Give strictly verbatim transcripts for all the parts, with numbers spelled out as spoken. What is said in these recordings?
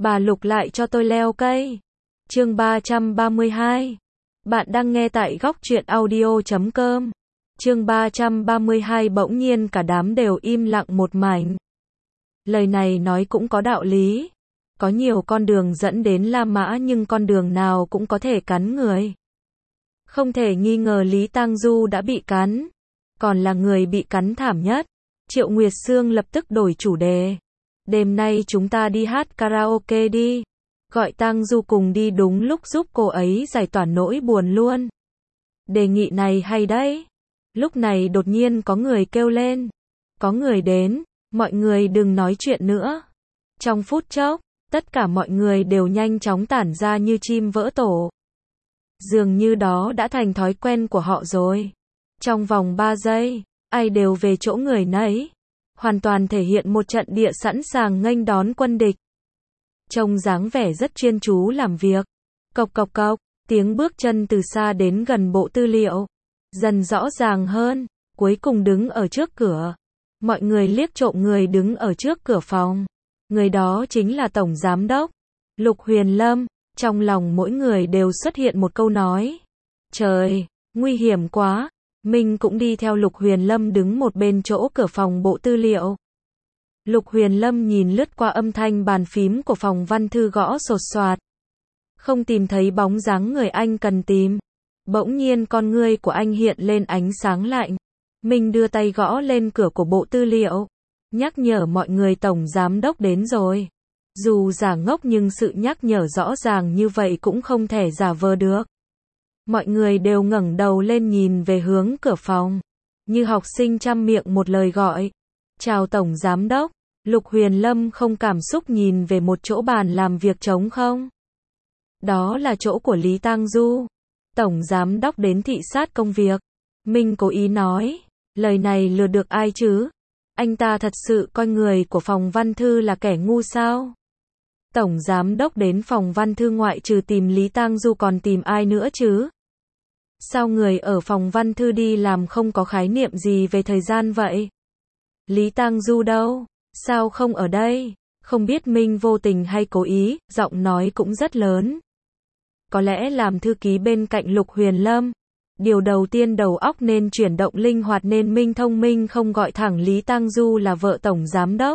Bà Lục lại cho tôi leo cây. Chương ba trăm ba mươi hai. Bạn đang nghe tại góc truyện audio chấm com. Chương ba trăm ba mươi hai. Bỗng nhiên cả đám đều im lặng một mảnh. Lời này nói cũng có đạo lý. Có nhiều con đường dẫn đến La Mã nhưng con đường nào cũng có thể cắn người. Không thể nghi ngờ Lý Tang Du đã bị cắn. Còn là người bị cắn thảm nhất. Triệu Nguyệt Sương lập tức đổi chủ đề. Đêm nay chúng ta đi hát karaoke đi. Gọi Tang Du cùng đi đúng lúc giúp cô ấy giải tỏa nỗi buồn luôn. Đề nghị này hay đấy. Lúc này đột nhiên có người kêu lên. Có người đến, mọi người đừng nói chuyện nữa. Trong phút chốc, tất cả mọi người đều nhanh chóng tản ra như chim vỡ tổ. Dường như đó đã thành thói quen của họ rồi. Trong vòng ba giây, ai đều về chỗ người nấy. Hoàn toàn thể hiện một trận địa sẵn sàng nghênh đón quân địch. Trông dáng vẻ rất chuyên chú làm việc. Cộc cộc cộc, tiếng bước chân từ xa đến gần bộ tư liệu. Dần rõ ràng hơn, cuối cùng đứng ở trước cửa. Mọi người liếc trộm người đứng ở trước cửa phòng. Người đó chính là Tổng Giám đốc Lục Huyền Lâm. Trong lòng mỗi người đều xuất hiện một câu nói. Trời, nguy hiểm quá. Mình cũng đi theo Lục Huyền Lâm đứng một bên chỗ cửa phòng bộ tư liệu. Lục Huyền Lâm nhìn lướt qua âm thanh bàn phím của phòng văn thư gõ sột soạt. Không tìm thấy bóng dáng người anh cần tìm. Bỗng nhiên con ngươi của anh hiện lên ánh sáng lạnh. Mình đưa tay gõ lên cửa của bộ tư liệu. Nhắc nhở mọi người Tổng Giám đốc đến rồi. Dù giả ngốc nhưng sự nhắc nhở rõ ràng như vậy cũng không thể giả vờ được. Mọi người đều ngẩng đầu lên nhìn về hướng cửa phòng. Như học sinh trăm miệng một lời gọi. Chào Tổng Giám đốc. Lục Huyền Lâm không cảm xúc nhìn về một chỗ bàn làm việc trống không. Đó là chỗ của Lý Tang Du. Tổng Giám đốc đến thị sát công việc. Mình cố ý nói. Lời này lừa được ai chứ? Anh ta thật sự coi người của phòng văn thư là kẻ ngu sao? Tổng Giám đốc đến phòng văn thư ngoại trừ tìm Lý Tang Du còn tìm ai nữa chứ? Sao người ở phòng văn thư đi làm không có khái niệm gì về thời gian vậy? Lý Tang Du đâu? Sao không ở đây? Không biết Minh vô tình hay cố ý, giọng nói cũng rất lớn. Có lẽ làm thư ký bên cạnh Lục Huyền Lâm. Điều đầu tiên đầu óc nên chuyển động linh hoạt nên Minh thông minh không gọi thẳng Lý Tang Du là vợ Tổng Giám đốc.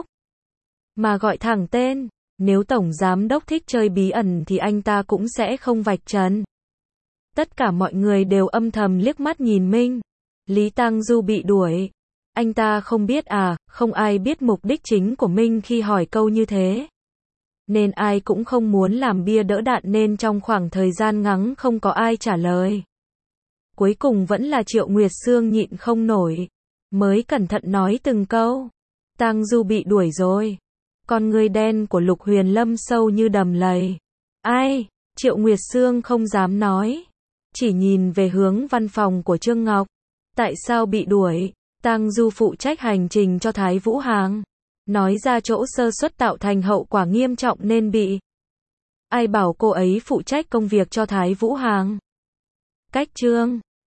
Mà gọi thẳng tên. Nếu Tổng Giám đốc thích chơi bí ẩn thì anh ta cũng sẽ không vạch trần. Tất cả mọi người đều âm thầm liếc mắt nhìn Minh. Lý Tang Du bị đuổi. Anh ta không biết à, không ai biết mục đích chính của Minh khi hỏi câu như thế. Nên ai cũng không muốn làm bia đỡ đạn nên trong khoảng thời gian ngắn không có ai trả lời. Cuối cùng vẫn là Triệu Nguyệt Sương nhịn không nổi. Mới cẩn thận nói từng câu. Tang Du bị đuổi rồi. Con ngươi đen của Lục Huyền Lâm sâu như đầm lầy. Ai? Triệu Nguyệt Sương không dám nói. Chỉ nhìn về hướng văn phòng của Trương Ngọc. Tại sao bị đuổi? Tang Du phụ trách hành trình cho Thái Vũ Hàng. Nói ra chỗ sơ suất tạo thành hậu quả nghiêm trọng nên bị. Ai bảo cô ấy phụ trách công việc cho Thái Vũ Hàng? Cách Trương